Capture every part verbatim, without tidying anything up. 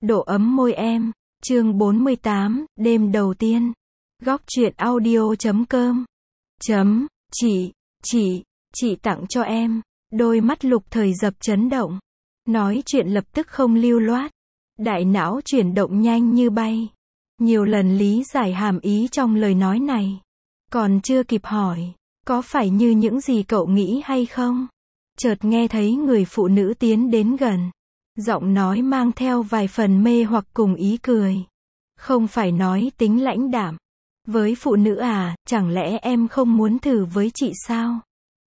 Độ ấm môi em, chương bốn mươi tám, đêm đầu tiên. Góc truyện audio chấm com. Chấm, chị, chị, chị tặng cho em. Đôi mắt Lục Thời Dập chấn động. Nói chuyện lập tức không lưu loát. Đại não chuyển động nhanh như bay. Nhiều lần lý giải hàm ý trong lời nói này. Còn chưa kịp hỏi, có phải như những gì cậu nghĩ hay không? Chợt nghe thấy người phụ nữ tiến đến gần. Giọng nói mang theo vài phần mê hoặc cùng ý cười. Không phải nói tính lãnh đạm. Với phụ nữ à, chẳng lẽ em không muốn thử với chị sao?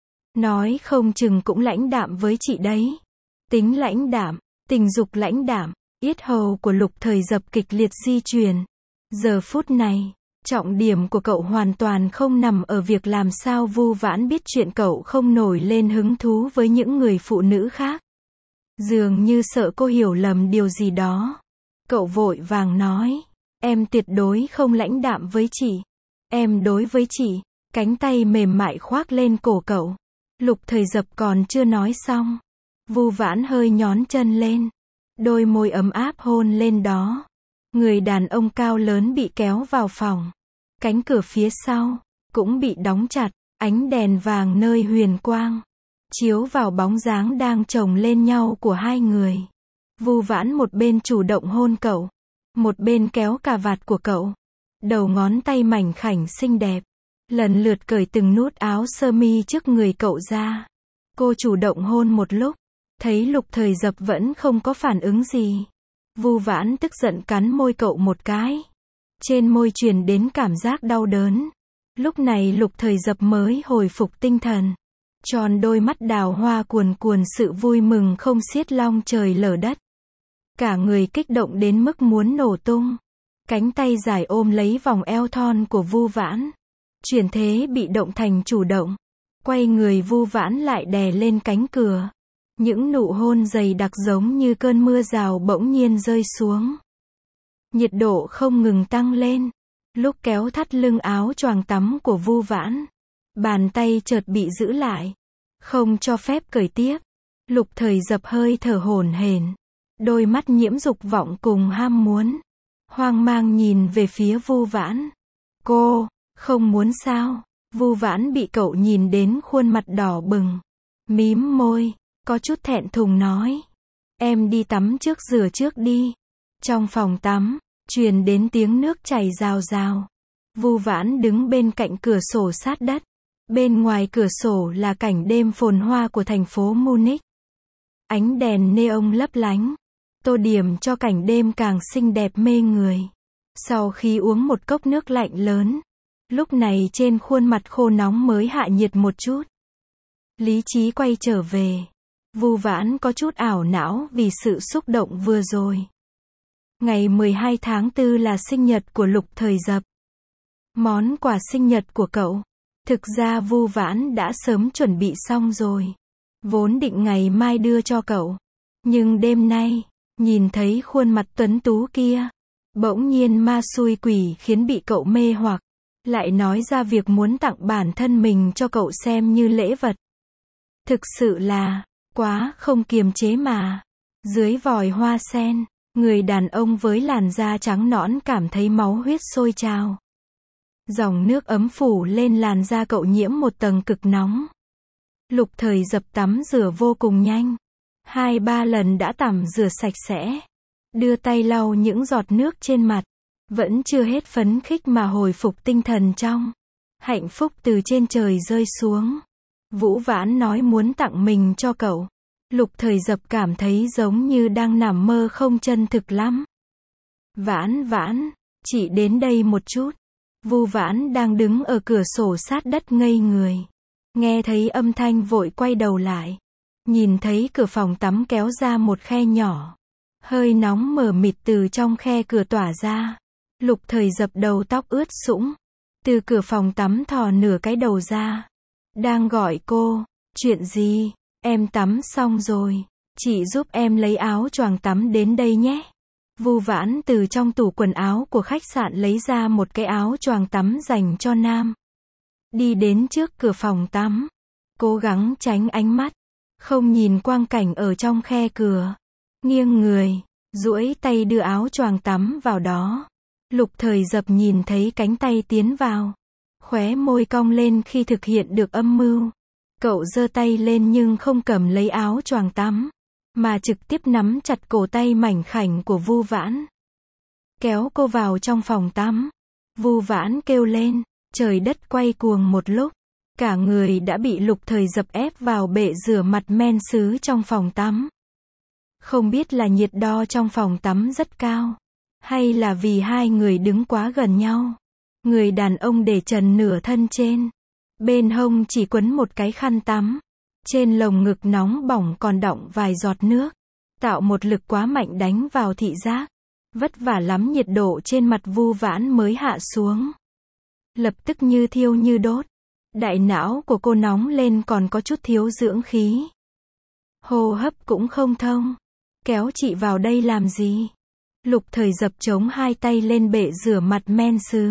Nói không chừng cũng lãnh đạm với chị đấy. Tính lãnh đạm, tình dục lãnh đạm, yết hầu của Lục Thời Dập kịch liệt di chuyển. Giờ phút này, trọng điểm của cậu hoàn toàn không nằm ở việc làm sao Vu Vãn biết chuyện cậu không nổi lên hứng thú với những người phụ nữ khác. Dường như sợ cô hiểu lầm điều gì đó. Cậu vội vàng nói, em tuyệt đối không lãnh đạm với chị. Em đối với chị, cánh tay mềm mại khoác lên cổ cậu. Lục Thời Dập còn chưa nói xong. Vu Vãn hơi nhón chân lên. Đôi môi ấm áp hôn lên đó. Người đàn ông cao lớn bị kéo vào phòng. Cánh cửa phía sau cũng bị đóng chặt, ánh đèn vàng nơi huyền quang chiếu vào bóng dáng đang chồng lên nhau của hai người. Vu Vãn một bên chủ động hôn cậu, một bên kéo cà vạt của cậu. Đầu ngón tay mảnh khảnh xinh đẹp, lần lượt cởi từng nút áo sơ mi trước người cậu ra. Cô chủ động hôn một lúc, thấy Lục Thời Dập vẫn không có phản ứng gì. Vu Vãn tức giận cắn môi cậu một cái. Trên môi truyền đến cảm giác đau đớn. Lúc này Lục Thời Dập mới hồi phục tinh thần. Tròn đôi mắt đào hoa cuồn cuồn sự vui mừng không xiết long trời lở đất. Cả người kích động đến mức muốn nổ tung. Cánh tay dài ôm lấy vòng eo thon của Vu Vãn. Chuyển thế bị động thành chủ động. Quay người Vu Vãn lại đè lên cánh cửa. Những nụ hôn dày đặc giống như cơn mưa rào bỗng nhiên rơi xuống. Nhiệt độ không ngừng tăng lên. Lúc kéo thắt lưng áo choàng tắm của Vu Vãn, bàn tay chợt bị giữ lại, không cho phép cởi tiếp. Lục Thời Dập hơi thở hổn hển, đôi mắt nhiễm dục vọng cùng ham muốn, hoang mang nhìn về phía Vu Vãn. Cô, không muốn sao? Vu Vãn bị cậu nhìn đến khuôn mặt đỏ bừng, mím môi, có chút thẹn thùng nói. Em đi tắm trước rửa trước đi. Trong phòng tắm, truyền đến tiếng nước chảy rào rào. Vu Vãn đứng bên cạnh cửa sổ sát đất. Bên ngoài cửa sổ là cảnh đêm phồn hoa của thành phố Munich. Ánh đèn neon lấp lánh, tô điểm cho cảnh đêm càng xinh đẹp mê người. Sau khi uống một cốc nước lạnh lớn, lúc này trên khuôn mặt khô nóng mới hạ nhiệt một chút. Lý trí quay trở về. Vu Vãn có chút ảo não vì sự xúc động vừa rồi. Ngày mười hai tháng tư là sinh nhật của Lục Thời Dập. Món quà sinh nhật của cậu, thực ra Vu Vãn đã sớm chuẩn bị xong rồi. Vốn định ngày mai đưa cho cậu. Nhưng đêm nay, nhìn thấy khuôn mặt tuấn tú kia, bỗng nhiên ma xui quỷ khiến bị cậu mê hoặc. Lại nói ra việc muốn tặng bản thân mình cho cậu xem như lễ vật. Thực sự là, quá không kiềm chế mà. Dưới vòi hoa sen, người đàn ông với làn da trắng nõn cảm thấy máu huyết sôi trào. Dòng nước ấm phủ lên làn da cậu nhiễm một tầng cực nóng. Lục Thời Dập tắm rửa vô cùng nhanh. Hai ba lần đã tắm rửa sạch sẽ. Đưa tay lau những giọt nước trên mặt. Vẫn chưa hết phấn khích mà hồi phục tinh thần trong. Hạnh phúc từ trên trời rơi xuống. Vu Vãn nói muốn tặng mình cho cậu. Lục Thời Dập cảm thấy giống như đang nằm mơ không chân thực lắm. Vãn Vãn, chị đến đây một chút. Vu Vãn đang đứng ở cửa sổ sát đất ngây người. Nghe thấy âm thanh vội quay đầu lại. Nhìn thấy cửa phòng tắm kéo ra một khe nhỏ. Hơi nóng mờ mịt từ trong khe cửa tỏa ra. Lục Thời Dập đầu tóc ướt sũng. Từ cửa phòng tắm thò nửa cái đầu ra. Đang gọi cô, chuyện gì? Em tắm xong rồi, chị giúp em lấy áo choàng tắm đến đây nhé. Vu Vãn từ trong tủ quần áo của khách sạn lấy ra một cái áo choàng tắm dành cho nam. Đi đến trước cửa phòng tắm, cố gắng tránh ánh mắt, không nhìn quang cảnh ở trong khe cửa. Nghiêng người, duỗi tay đưa áo choàng tắm vào đó. Lục Thời Dập nhìn thấy cánh tay tiến vào. Khóe môi cong lên khi thực hiện được âm mưu. Cậu giơ tay lên nhưng không cầm lấy áo choàng tắm, mà trực tiếp nắm chặt cổ tay mảnh khảnh của Vu Vãn. Kéo cô vào trong phòng tắm. Vu Vãn kêu lên, trời đất quay cuồng một lúc. Cả người đã bị Lục Thời Dập ép vào bệ rửa mặt men sứ trong phòng tắm. Không biết là nhiệt đo trong phòng tắm rất cao, hay là vì hai người đứng quá gần nhau. Người đàn ông để trần nửa thân trên. Bên hông chỉ quấn một cái khăn tắm. Trên lồng ngực nóng bỏng còn đọng vài giọt nước. Tạo một lực quá mạnh đánh vào thị giác. Vất vả lắm nhiệt độ trên mặt Vu Vãn mới hạ xuống. Lập tức như thiêu như đốt. Đại não của cô nóng lên còn có chút thiếu dưỡng khí. Hô hấp cũng không thông. Kéo chị vào đây làm gì? Lục Thời Dập chống hai tay lên bệ rửa mặt men sứ.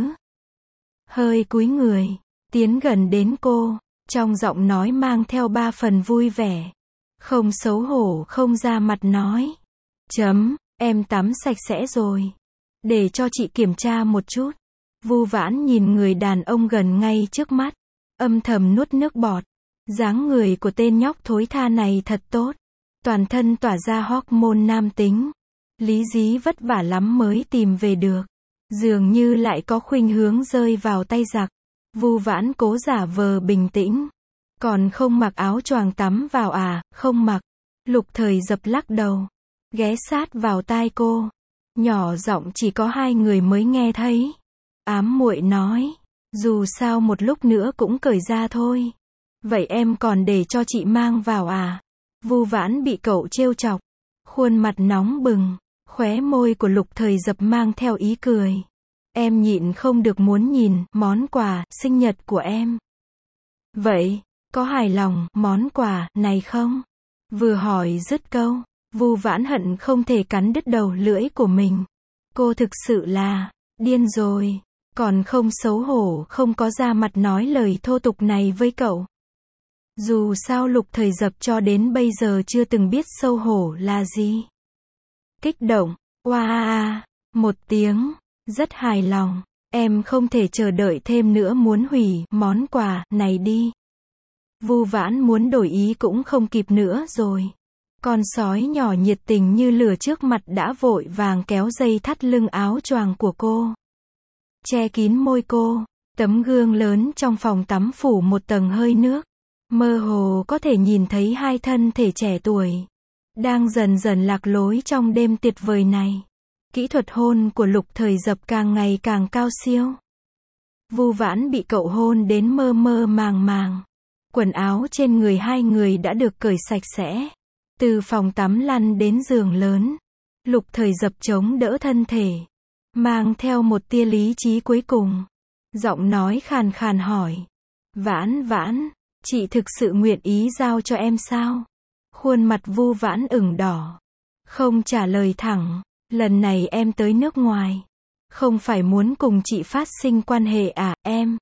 Hơi cúi người, tiến gần đến cô, trong giọng nói mang theo ba phần vui vẻ. Không xấu hổ không ra mặt nói. Chấm, em tắm sạch sẽ rồi. Để cho chị kiểm tra một chút. Vu Vãn nhìn người đàn ông gần ngay trước mắt. Âm thầm nuốt nước bọt. Dáng người của tên nhóc thối tha này thật tốt. Toàn thân tỏa ra hormone nam tính. Lý Dí vất vả lắm mới tìm về được. Dường như lại có khuynh hướng rơi vào tay giặc. Vu Vãn cố giả vờ bình tĩnh. Còn không mặc áo choàng tắm vào à? Không mặc. Lục Thời Dập lắc đầu. Ghé sát vào tai cô. Nhỏ giọng chỉ có hai người mới nghe thấy. Ám muội nói. Dù sao một lúc nữa cũng cởi ra thôi. Vậy em còn để cho chị mang vào à? Vu Vãn bị cậu trêu chọc. Khuôn mặt nóng bừng. Khóe môi của Lục Thời Dập mang theo ý cười. Em nhịn không được muốn nhìn món quà sinh nhật của em. Vậy, có hài lòng món quà này không? Vừa hỏi dứt câu, Vu Vãn hận không thể cắn đứt đầu lưỡi của mình. Cô thực sự là điên rồi, còn không xấu hổ không có ra mặt nói lời thô tục này với cậu. Dù sao Lục Thời Dập cho đến bây giờ chưa từng biết xấu hổ là gì. Kích động, oa a a, một tiếng, rất hài lòng, em không thể chờ đợi thêm nữa muốn hủy món quà này đi. Vu Vãn muốn đổi ý cũng không kịp nữa rồi. Con sói nhỏ nhiệt tình như lửa trước mặt đã vội vàng kéo dây thắt lưng áo choàng của cô. Che kín môi cô, tấm gương lớn trong phòng tắm phủ một tầng hơi nước. Mơ hồ có thể nhìn thấy hai thân thể trẻ tuổi. Đang dần dần lạc lối trong đêm tuyệt vời này. Kỹ thuật hôn của Lục Thời Dập càng ngày càng cao siêu. Vu Vãn bị cậu hôn đến mơ mơ màng màng. Quần áo trên người hai người đã được cởi sạch sẽ. Từ phòng tắm lăn đến giường lớn. Lục Thời Dập chống đỡ thân thể. Mang theo một tia lý trí cuối cùng. Giọng nói khàn khàn hỏi. Vãn Vãn, chị thực sự nguyện ý giao cho em sao? Khuôn mặt Vu Vãn ửng đỏ. Không trả lời thẳng. Lần này em tới nước ngoài. Không phải muốn cùng chị phát sinh quan hệ à, em?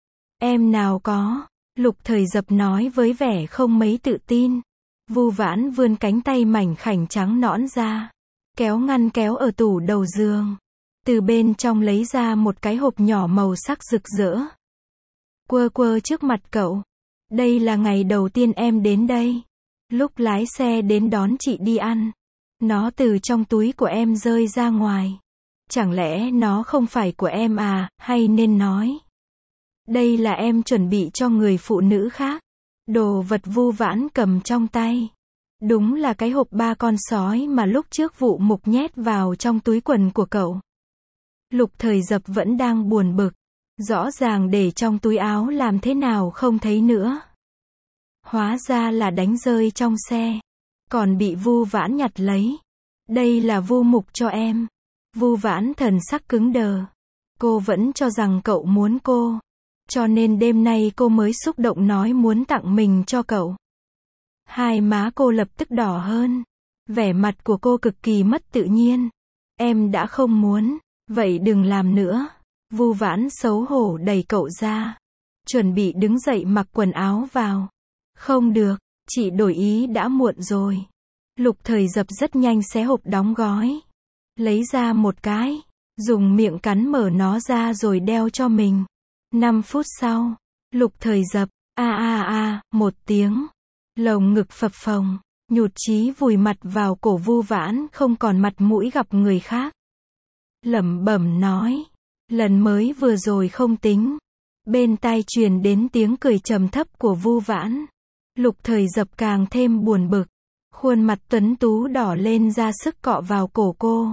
Em nào có. Lục Thời Dập nói với vẻ không mấy tự tin. Vu Vãn vươn cánh tay mảnh khảnh trắng nõn ra. Kéo ngăn kéo ở tủ đầu giường. Từ bên trong lấy ra một cái hộp nhỏ màu sắc rực rỡ. Quơ quơ trước mặt cậu. Đây là ngày đầu tiên em đến đây. Lúc lái xe đến đón chị đi ăn. Nó từ trong túi của em rơi ra ngoài. Chẳng lẽ nó không phải của em à, hay nên nói. Đây là em chuẩn bị cho người phụ nữ khác. Đồ vật Vu Vãn cầm trong tay. Đúng là cái hộp ba con sói mà lúc trước Vụ Mục nhét vào trong túi quần của cậu. Lục Thời Dập vẫn đang buồn bực. Rõ ràng để trong túi áo làm thế nào không thấy nữa. Hóa ra là đánh rơi trong xe. Còn bị Vu Vãn nhặt lấy. Đây là Vu Mục cho em. Vu Vãn thần sắc cứng đờ. Cô vẫn cho rằng cậu muốn cô. Cho nên đêm nay cô mới xúc động nói muốn tặng mình cho cậu. Hai má cô lập tức đỏ hơn. Vẻ mặt của cô cực kỳ mất tự nhiên. Em đã không muốn. Vậy đừng làm nữa. Vu Vãn xấu hổ đẩy cậu ra. Chuẩn bị đứng dậy mặc quần áo vào. Không được. Chị đổi ý đã muộn rồi. Lục Thời Dập rất nhanh xé hộp đóng gói. Lấy ra một cái. Dùng miệng cắn mở nó ra rồi đeo cho mình. Năm phút sau. Lục Thời Dập. A a a, một tiếng. Lồng ngực phập phồng. Nhụt chí vùi mặt vào cổ Vu Vãn không còn mặt mũi gặp người khác. Lẩm bẩm nói. Lần mới vừa rồi không tính. Bên tai truyền đến tiếng cười trầm thấp của Vu Vãn. Lục Thời Dập càng thêm buồn bực. Khuôn mặt tuấn tú đỏ lên ra sức cọ vào cổ cô.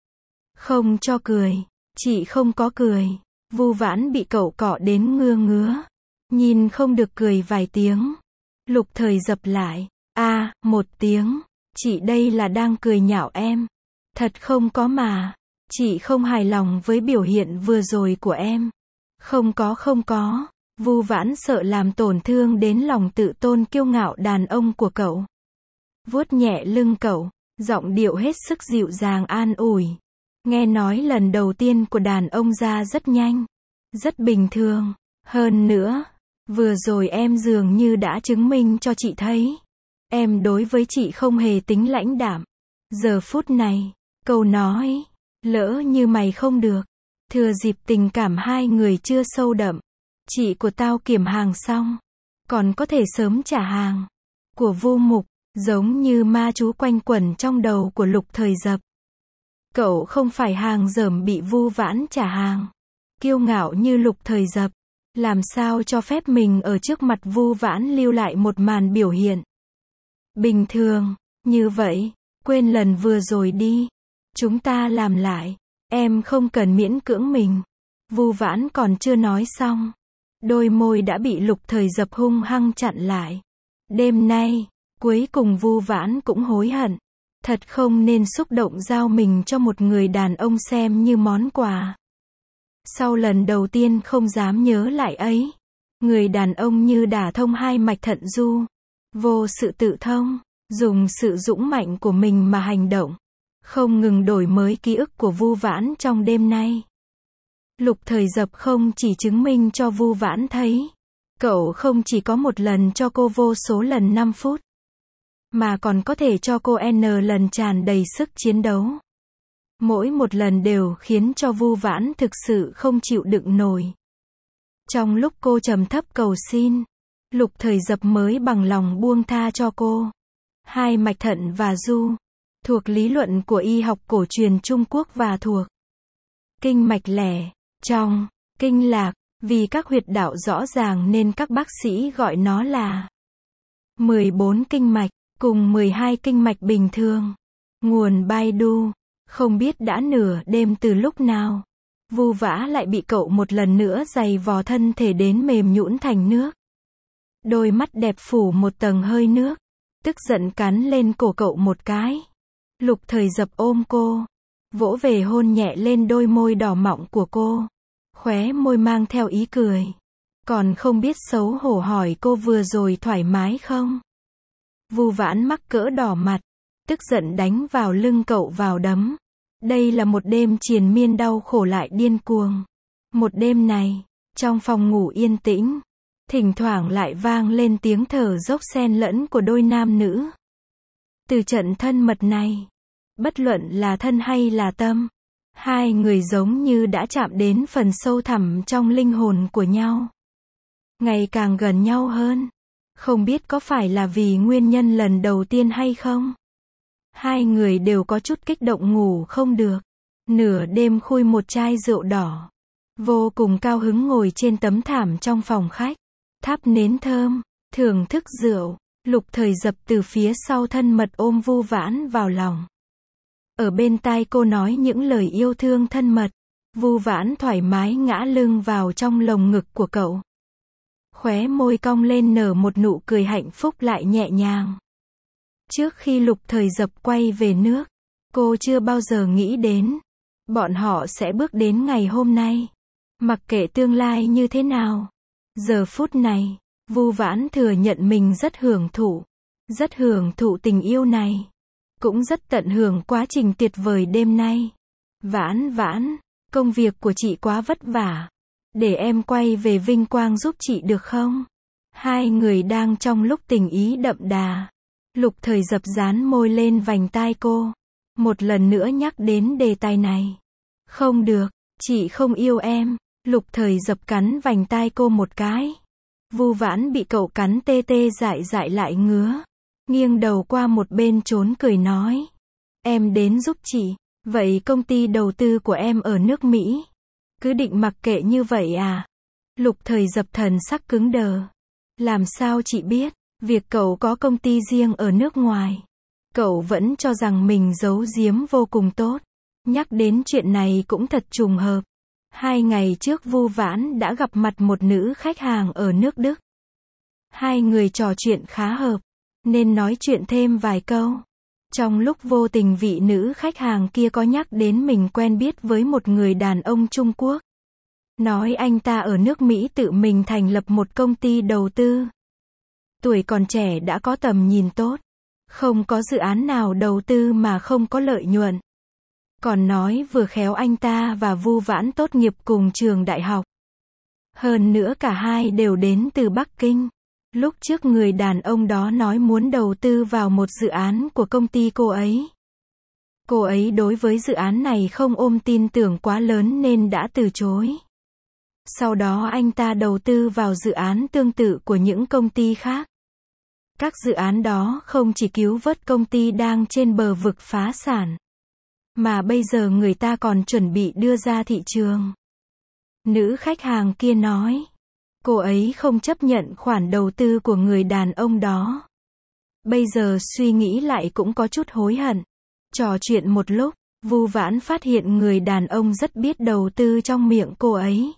Không cho cười. Chị không có cười. Vu Vãn bị cậu cọ đến ngưa ngứa. Nhìn không được cười vài tiếng. Lục Thời Dập lại. A, à, một tiếng. Chị đây là đang cười nhạo em. Thật không có mà. Chị không hài lòng với biểu hiện vừa rồi của em. Không có không có. Vu Vãn sợ làm tổn thương đến lòng tự tôn kiêu ngạo đàn ông của cậu. Vuốt nhẹ lưng cậu. Giọng điệu hết sức dịu dàng an ủi. Nghe nói lần đầu tiên của đàn ông ra rất nhanh. Rất bình thường. Hơn nữa. Vừa rồi em dường như đã chứng minh cho chị thấy. Em đối với chị không hề tính lãnh đạm. Giờ phút này. Câu nói. Lỡ như mày không được. Thừa dịp tình cảm hai người chưa sâu đậm. Chị của tao kiểm hàng xong. Còn có thể sớm trả hàng. Của Vu Mục. Giống như ma chú quanh quẩn trong đầu của Lục Thời Dập. Cậu không phải hàng dởm bị Vu Vãn trả hàng. Kiêu ngạo như Lục Thời Dập. Làm sao cho phép mình ở trước mặt Vu Vãn lưu lại một màn biểu hiện. Bình thường. Như vậy. Quên lần vừa rồi đi. Chúng ta làm lại. Em không cần miễn cưỡng mình. Vu Vãn còn chưa nói xong. Đôi môi đã bị Lục Thời Dập hung hăng chặn lại. Đêm nay. Cuối cùng Vu Vãn cũng hối hận. Thật không nên xúc động giao mình cho một người đàn ông xem như món quà. Sau lần đầu tiên không dám nhớ lại ấy. Người đàn ông như đả thông hai mạch thận du. Vô sự tự thông. Dùng sự dũng mạnh của mình mà hành động. Không ngừng đổi mới ký ức của Vu Vãn trong đêm nay. Lục Thời Dập không chỉ chứng minh cho Vu Vãn thấy. Cậu không chỉ có một lần cho cô vô số lần năm phút. Mà còn có thể cho cô N lần tràn đầy sức chiến đấu. Mỗi một lần đều khiến cho Vu Vãn thực sự không chịu đựng nổi. Trong lúc cô trầm thấp cầu xin. Lục Thời Dập mới bằng lòng buông tha cho cô. Hai mạch thận và du. Thuộc lý luận của y học cổ truyền Trung Quốc và thuộc kinh mạch lẻ, trong, kinh lạc, vì các huyệt đạo rõ ràng nên các bác sĩ gọi nó là mười bốn kinh mạch, cùng mười hai kinh mạch bình thường. Nguồn Baidu, không biết đã nửa đêm từ lúc nào. Vu Vã lại bị cậu một lần nữa giày vò thân thể đến mềm nhũn thành nước. Đôi mắt đẹp phủ một tầng hơi nước. Tức giận cắn lên cổ cậu một cái. Lục Thời Dập ôm cô. Vỗ về hôn nhẹ lên đôi môi đỏ mọng của cô. Khóe môi mang theo ý cười. Còn không biết xấu hổ hỏi cô vừa rồi thoải mái không? Vu Vãn mắc cỡ đỏ mặt. Tức giận đánh vào lưng cậu vào đấm. Đây là một đêm triền miên đau khổ lại điên cuồng. Một đêm này, trong phòng ngủ yên tĩnh, thỉnh thoảng lại vang lên tiếng thở dốc xen lẫn của đôi nam nữ. Từ trận thân mật này, bất luận là thân hay là tâm, hai người giống như đã chạm đến phần sâu thẳm trong linh hồn của nhau. Ngày càng gần nhau hơn. Không biết có phải là vì nguyên nhân lần đầu tiên hay không? Hai người đều có chút kích động ngủ không được. Nửa đêm khui một chai rượu đỏ. Vô cùng cao hứng ngồi trên tấm thảm trong phòng khách. Thắp nến thơm, thưởng thức rượu. Lục Thời Dập từ phía sau thân mật ôm Vu Vãn vào lòng. Ở bên tai cô nói những lời yêu thương thân mật. Vu Vãn thoải mái ngã lưng vào trong lồng ngực của cậu. Khóe môi cong lên nở một nụ cười hạnh phúc lại nhẹ nhàng. Trước khi Lục Thời Dập quay về nước, cô chưa bao giờ nghĩ đến bọn họ sẽ bước đến ngày hôm nay. Mặc kệ tương lai như thế nào, giờ phút này, Vu Vãn thừa nhận mình rất hưởng thụ, rất hưởng thụ tình yêu này, cũng rất tận hưởng quá trình tuyệt vời đêm nay. Vãn Vãn, công việc của chị quá vất vả, để em quay về vinh quang giúp chị được không? Hai người đang trong lúc tình ý đậm đà. Lục Thời Dập dán môi lên vành tai cô. Một lần nữa nhắc đến đề tài này. Không được, chị không yêu em. Lục Thời Dập cắn vành tai cô một cái. Vu Vãn bị cậu cắn tê tê dại dại lại ngứa. Nghiêng đầu qua một bên trốn cười nói. Em đến giúp chị. Vậy công ty đầu tư của em ở nước Mỹ. Cứ định mặc kệ như vậy à? Lục Thời Dập thần sắc cứng đờ. Làm sao chị biết? Việc cậu có công ty riêng ở nước ngoài. Cậu vẫn cho rằng mình giấu giếm vô cùng tốt. Nhắc đến chuyện này cũng thật trùng hợp. Hai ngày trước Vu Vãn đã gặp mặt một nữ khách hàng ở nước Đức. Hai người trò chuyện khá hợp, nên nói chuyện thêm vài câu. Trong lúc vô tình vị nữ khách hàng kia có nhắc đến mình quen biết với một người đàn ông Trung Quốc. Nói anh ta ở nước Mỹ tự mình thành lập một công ty đầu tư. Tuổi còn trẻ đã có tầm nhìn tốt. Không có dự án nào đầu tư mà không có lợi nhuận. Còn nói vừa khéo anh ta và Vu Vãn tốt nghiệp cùng trường đại học. Hơn nữa cả hai đều đến từ Bắc Kinh. Lúc trước người đàn ông đó nói muốn đầu tư vào một dự án của công ty cô ấy. Cô ấy đối với dự án này không ôm tin tưởng quá lớn nên đã từ chối. Sau đó anh ta đầu tư vào dự án tương tự của những công ty khác. Các dự án đó không chỉ cứu vớt công ty đang trên bờ vực phá sản, mà bây giờ người ta còn chuẩn bị đưa ra thị trường. Nữ khách hàng kia nói, cô ấy không chấp nhận khoản đầu tư của người đàn ông đó. Bây giờ suy nghĩ lại cũng có chút hối hận. Trò chuyện một lúc, Vu Vãn phát hiện người đàn ông rất biết đầu tư trong miệng cô ấy.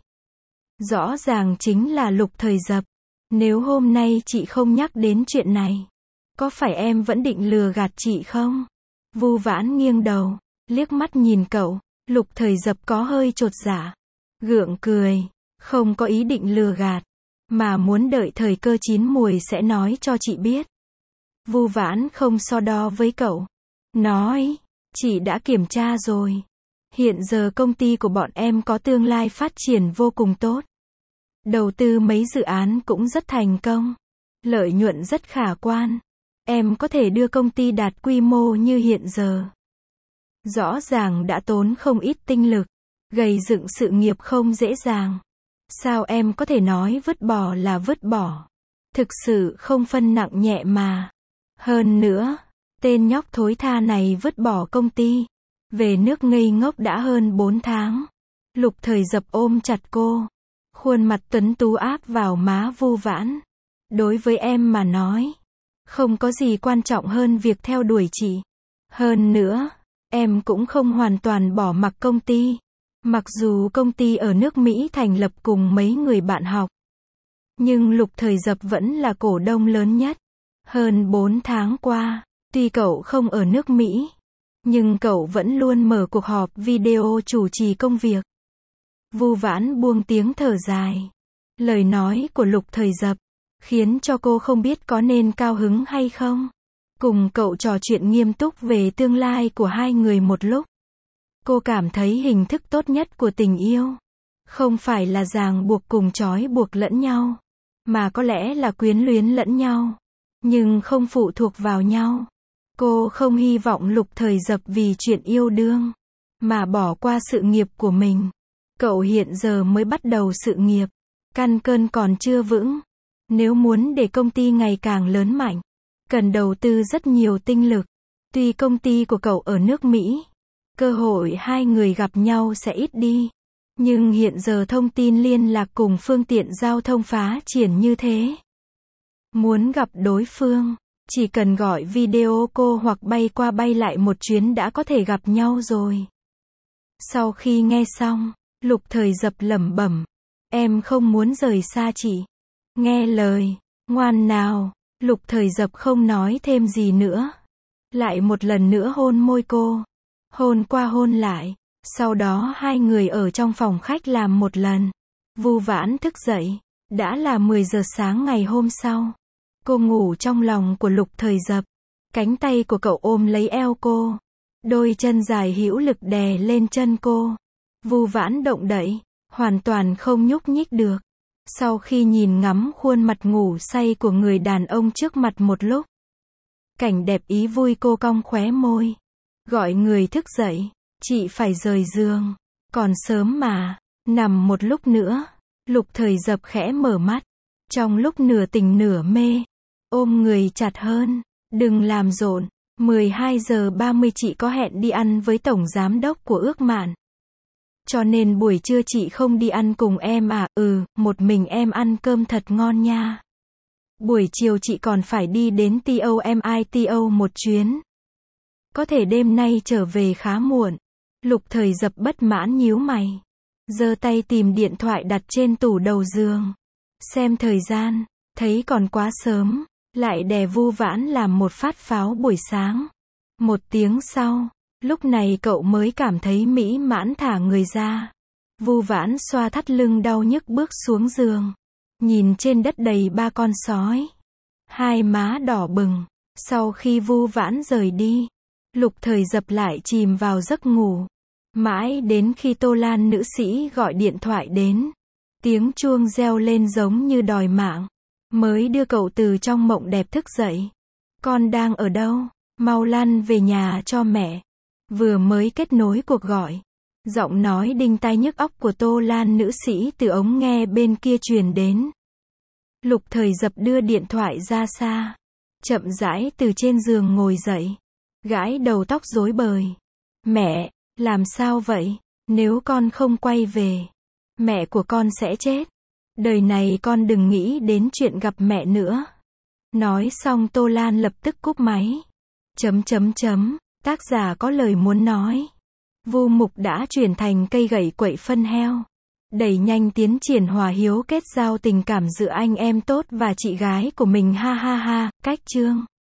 Rõ ràng chính là Lục Thời Dập. Nếu hôm nay chị không nhắc đến chuyện này, có phải em vẫn định lừa gạt chị không? Vu Vãn nghiêng đầu, liếc mắt nhìn cậu. Lục Thời Dập có hơi chột dạ, gượng cười, không có ý định lừa gạt, mà muốn đợi thời cơ chín mùi sẽ nói cho chị biết. Vu Vãn không so đo với cậu, nói, chị đã kiểm tra rồi. Hiện giờ công ty của bọn em có tương lai phát triển vô cùng tốt. Đầu tư mấy dự án cũng rất thành công. Lợi nhuận rất khả quan. Em có thể đưa công ty đạt quy mô như hiện giờ. Rõ ràng đã tốn không ít tinh lực. Gầy dựng sự nghiệp không dễ dàng. Sao em có thể nói vứt bỏ là vứt bỏ? Thực sự không phân nặng nhẹ mà. Hơn nữa, tên nhóc thối tha này vứt bỏ công ty. Về nước ngây ngốc đã hơn bốn tháng. Lục Thời Dập ôm chặt cô. Khuôn mặt tuấn tú áp vào má Vu Vãn. Đối với em mà nói, không có gì quan trọng hơn việc theo đuổi chị. Hơn nữa, em cũng không hoàn toàn bỏ mặc công ty. Mặc dù công ty ở nước Mỹ thành lập cùng mấy người bạn học, nhưng Lục Thời Dập vẫn là cổ đông lớn nhất. Hơn bốn tháng qua, tuy cậu không ở nước Mỹ, nhưng cậu vẫn luôn mở cuộc họp video chủ trì công việc. Vu Vãn buông tiếng thở dài. Lời nói của Lục Thời Dập khiến cho cô không biết có nên cao hứng hay không. Cùng cậu trò chuyện nghiêm túc về tương lai của hai người một lúc. Cô cảm thấy hình thức tốt nhất của tình yêu không phải là ràng buộc cùng trói buộc lẫn nhau, mà có lẽ là quyến luyến lẫn nhau, nhưng không phụ thuộc vào nhau. Cô không hy vọng Lục Thời Dập vì chuyện yêu đương mà bỏ qua sự nghiệp của mình. Cậu hiện giờ mới bắt đầu sự nghiệp, căn cơ còn chưa vững. Nếu muốn để công ty ngày càng lớn mạnh, cần đầu tư rất nhiều tinh lực. Tuy công ty của cậu ở nước Mỹ, cơ hội hai người gặp nhau sẽ ít đi, nhưng hiện giờ thông tin liên lạc cùng phương tiện giao thông phá triển như thế. Muốn gặp đối phương, chỉ cần gọi video call hoặc bay qua bay lại một chuyến đã có thể gặp nhau rồi. Sau khi nghe xong, Lục Thời Dập lẩm bẩm, em không muốn rời xa chị. Nghe lời, ngoan nào. Lục Thời Dập không nói thêm gì nữa. Lại một lần nữa hôn môi cô. Hôn qua hôn lại. Sau đó hai người ở trong phòng khách làm một lần. Vu Vãn thức dậy. Đã là mười giờ sáng ngày hôm sau. Cô ngủ trong lòng của Lục Thời Dập. Cánh tay của cậu ôm lấy eo cô. Đôi chân dài hữu lực đè lên chân cô. Vu Vãn động đậy, hoàn toàn không nhúc nhích được. Sau khi nhìn ngắm khuôn mặt ngủ say của người đàn ông trước mặt một lúc, Cảnh đẹp ý vui cô cong khóe môi. Gọi người thức dậy. Chị phải rời giường. Còn sớm mà. Nằm một lúc nữa. Lục Thời Dập khẽ mở mắt. Trong lúc nửa tỉnh nửa mê. Ôm người chặt hơn. Đừng làm rộn. mười hai giờ ba mươi chị có hẹn đi ăn với tổng giám đốc của Ước Mạn. Cho nên buổi trưa chị không đi ăn cùng em à? Ừ, một mình em ăn cơm thật ngon nha. Buổi chiều chị còn phải đi đến TOMITO một chuyến. Có thể đêm nay trở về khá muộn. Lục Thời Dập bất mãn nhíu mày. Giơ tay tìm điện thoại đặt trên tủ đầu giường. Xem thời gian, thấy còn quá sớm. Lại đè Vu Vãn làm một phát pháo buổi sáng. Một tiếng sau, lúc này cậu mới cảm thấy mỹ mãn thả người ra. Vu Vãn xoa thắt lưng đau nhức bước xuống giường. Nhìn trên đất đầy ba con sói. Hai má đỏ bừng. Sau khi Vu Vãn rời đi, Lục Thời Dập lại chìm vào giấc ngủ. Mãi đến khi Tô Lan nữ sĩ gọi điện thoại đến. Tiếng chuông reo lên giống như đòi mạng. Mới đưa cậu từ trong mộng đẹp thức dậy. Con đang ở đâu? Mau lăn về nhà cho mẹ. Vừa mới kết nối cuộc gọi. Giọng nói đinh tai nhức óc của Tô Lan nữ sĩ từ ống nghe bên kia truyền đến. Lục Thời Dập đưa điện thoại ra xa. Chậm rãi từ trên giường ngồi dậy. Gãi đầu tóc rối bời. Mẹ, làm sao vậy? Nếu con không quay về, mẹ của con sẽ chết. Đời này con đừng nghĩ đến chuyện gặp mẹ nữa. Nói xong Tô Lan lập tức cúp máy. Chấm chấm chấm, tác giả có lời muốn nói. Vu Mục đã chuyển thành cây gậy quậy phân heo. Đẩy nhanh tiến triển hòa hiếu kết giao tình cảm giữa anh em tốt và chị gái của mình ha ha ha, cách chương.